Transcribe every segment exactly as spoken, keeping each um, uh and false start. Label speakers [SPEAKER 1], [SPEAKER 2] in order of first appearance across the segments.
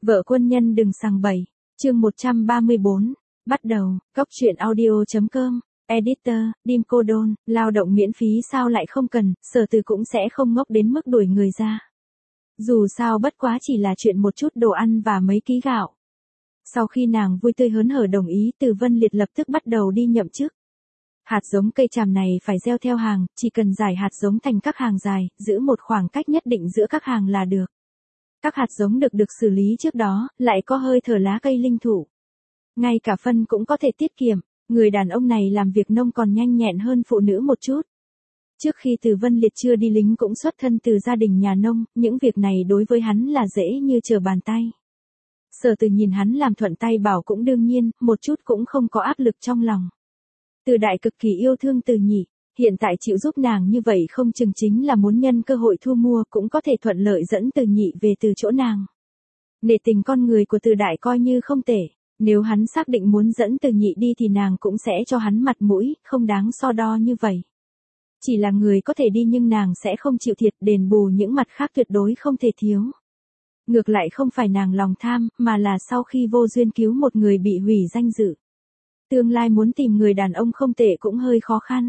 [SPEAKER 1] Vợ quân nhân đừng sằng bậy. Chương một trăm ba mươi bốn. Bắt đầu. Cóc truyện audio.com. Editor, Dim Cô Đôn, lao động miễn phí sao lại không cần, Sở Từ cũng sẽ không ngốc đến mức đuổi người ra. Dù sao bất quá chỉ là chuyện một chút đồ ăn và mấy ký gạo. Sau khi nàng vui tươi hớn hở đồng ý, Từ Vân Liệt lập tức bắt đầu đi nhậm chức. Hạt giống cây tràm này phải gieo theo hàng, chỉ cần giải hạt giống thành các hàng dài, giữ một khoảng cách nhất định giữa các hàng là được. Các hạt giống được được xử lý trước đó, lại có hơi thở lá cây linh thụ. Ngay cả phân cũng có thể tiết kiệm, người đàn ông này làm việc nông còn nhanh nhẹn hơn phụ nữ một chút. Trước khi Từ Vân Liệt chưa đi lính cũng xuất thân từ gia đình nhà nông, những việc này đối với hắn là dễ như trở bàn tay. Sở Từ nhìn hắn làm thuận tay bảo cũng đương nhiên, một chút cũng không có áp lực trong lòng. Từ Đại cực kỳ yêu thương Từ Nhị, hiện tại chịu giúp nàng như vậy không chừng chính là muốn nhân cơ hội thu mua cũng có thể thuận lợi dẫn Từ Nhị về từ chỗ nàng. Nể tình con người của Từ Đại coi như không tệ, nếu hắn xác định muốn dẫn Từ Nhị đi thì nàng cũng sẽ cho hắn mặt mũi, không đáng so đo như vậy. Chỉ là người có thể đi nhưng nàng sẽ không chịu thiệt, đền bù những mặt khác tuyệt đối không thể thiếu. Ngược lại không phải nàng lòng tham, mà là sau khi vô duyên cứu một người bị hủy danh dự. Tương lai muốn tìm người đàn ông không tệ cũng hơi khó khăn.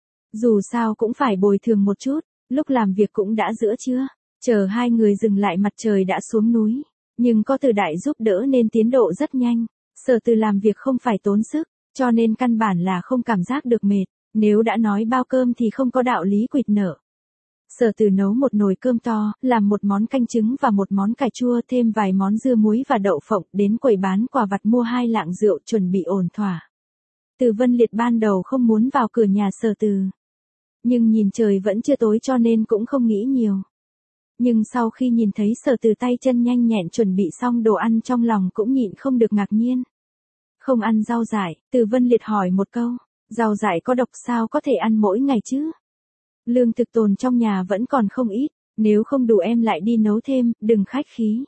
[SPEAKER 1] Dù sao cũng phải bồi thường một chút, lúc làm việc cũng đã giữa trưa, chờ hai người dừng lại mặt trời đã xuống núi. Nhưng có Từ Đại giúp đỡ nên tiến độ rất nhanh, Sở Từ làm việc không phải tốn sức, cho nên căn bản là không cảm giác được mệt, nếu đã nói bao cơm thì không có đạo lý quỵt nợ. Sở Từ nấu một nồi cơm to, làm một món canh trứng và một món cải chua, thêm vài món dưa muối và đậu phộng, đến quầy bán quà vặt mua hai lạng rượu chuẩn bị ổn thỏa. Từ Vân Liệt ban đầu không muốn vào cửa nhà Sở Từ, nhưng nhìn trời vẫn chưa tối cho nên cũng không nghĩ nhiều. Nhưng sau khi nhìn thấy Sở Từ tay chân nhanh nhẹn chuẩn bị xong đồ ăn trong lòng cũng nhịn không được ngạc nhiên. Không ăn rau dại, Từ Vân Liệt hỏi một câu, rau dại có độc sao có thể ăn mỗi ngày chứ? Lương thực tồn trong nhà vẫn còn không ít, nếu không đủ em lại đi nấu thêm, đừng khách khí.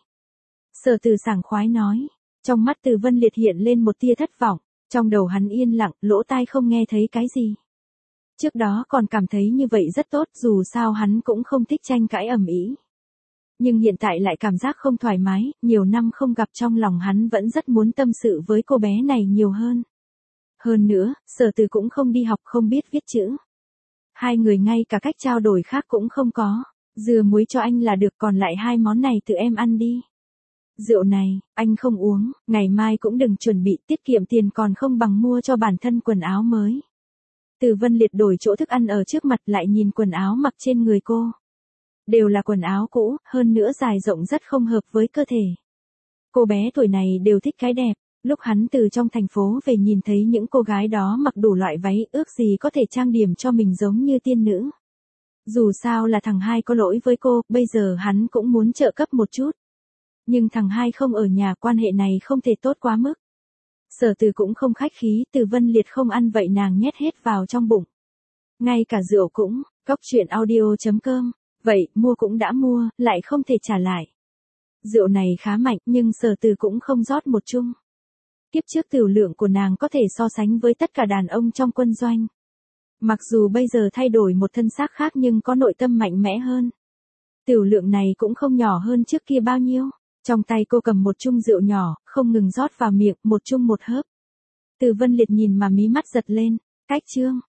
[SPEAKER 1] Sở Từ sảng khoái nói, trong mắt Từ Vân Liệt hiện lên một tia thất vọng, trong đầu hắn yên lặng, lỗ tai không nghe thấy cái gì. Trước đó còn cảm thấy như vậy rất tốt, dù sao hắn cũng không thích tranh cãi ầm ĩ. Nhưng hiện tại lại cảm giác không thoải mái, nhiều năm không gặp trong lòng hắn vẫn rất muốn tâm sự với cô bé này nhiều hơn. Hơn nữa, Sở Từ cũng không đi học không biết viết chữ. Hai người ngay cả cách trao đổi khác cũng không có, dưa muối cho anh là được, còn lại hai món này tự em ăn đi. Rượu này, anh không uống, ngày mai cũng đừng chuẩn bị, tiết kiệm tiền còn không bằng mua cho bản thân quần áo mới. Từ Vân Liệt đổi chỗ thức ăn ở trước mặt lại nhìn quần áo mặc trên người cô. Đều là quần áo cũ, hơn nữa dài rộng rất không hợp với cơ thể. Cô bé tuổi này đều thích cái đẹp, lúc hắn từ trong thành phố về nhìn thấy những cô gái đó mặc đủ loại váy, ước gì có thể trang điểm cho mình giống như tiên nữ. Dù sao là thằng hai có lỗi với cô, bây giờ hắn cũng muốn trợ cấp một chút. Nhưng thằng hai không ở nhà, quan hệ này không thể tốt quá mức. Sở Từ cũng không khách khí, Từ Vân Liệt không ăn vậy nàng nhét hết vào trong bụng. Ngay cả rượu cũng, cóc truyện audio.com. Vậy, mua cũng đã mua, lại không thể trả lại. Rượu này khá mạnh, nhưng Sở Từ cũng không rót một chung. Kiếp trước tiểu lượng của nàng có thể so sánh với tất cả đàn ông trong quân doanh. Mặc dù bây giờ thay đổi một thân xác khác nhưng có nội tâm mạnh mẽ hơn. Tiểu lượng này cũng không nhỏ hơn trước kia bao nhiêu. Trong tay cô cầm một chung rượu nhỏ, không ngừng rót vào miệng, một chung một hớp. Từ Vân Liệt nhìn mà mí mắt giật lên, cách chương,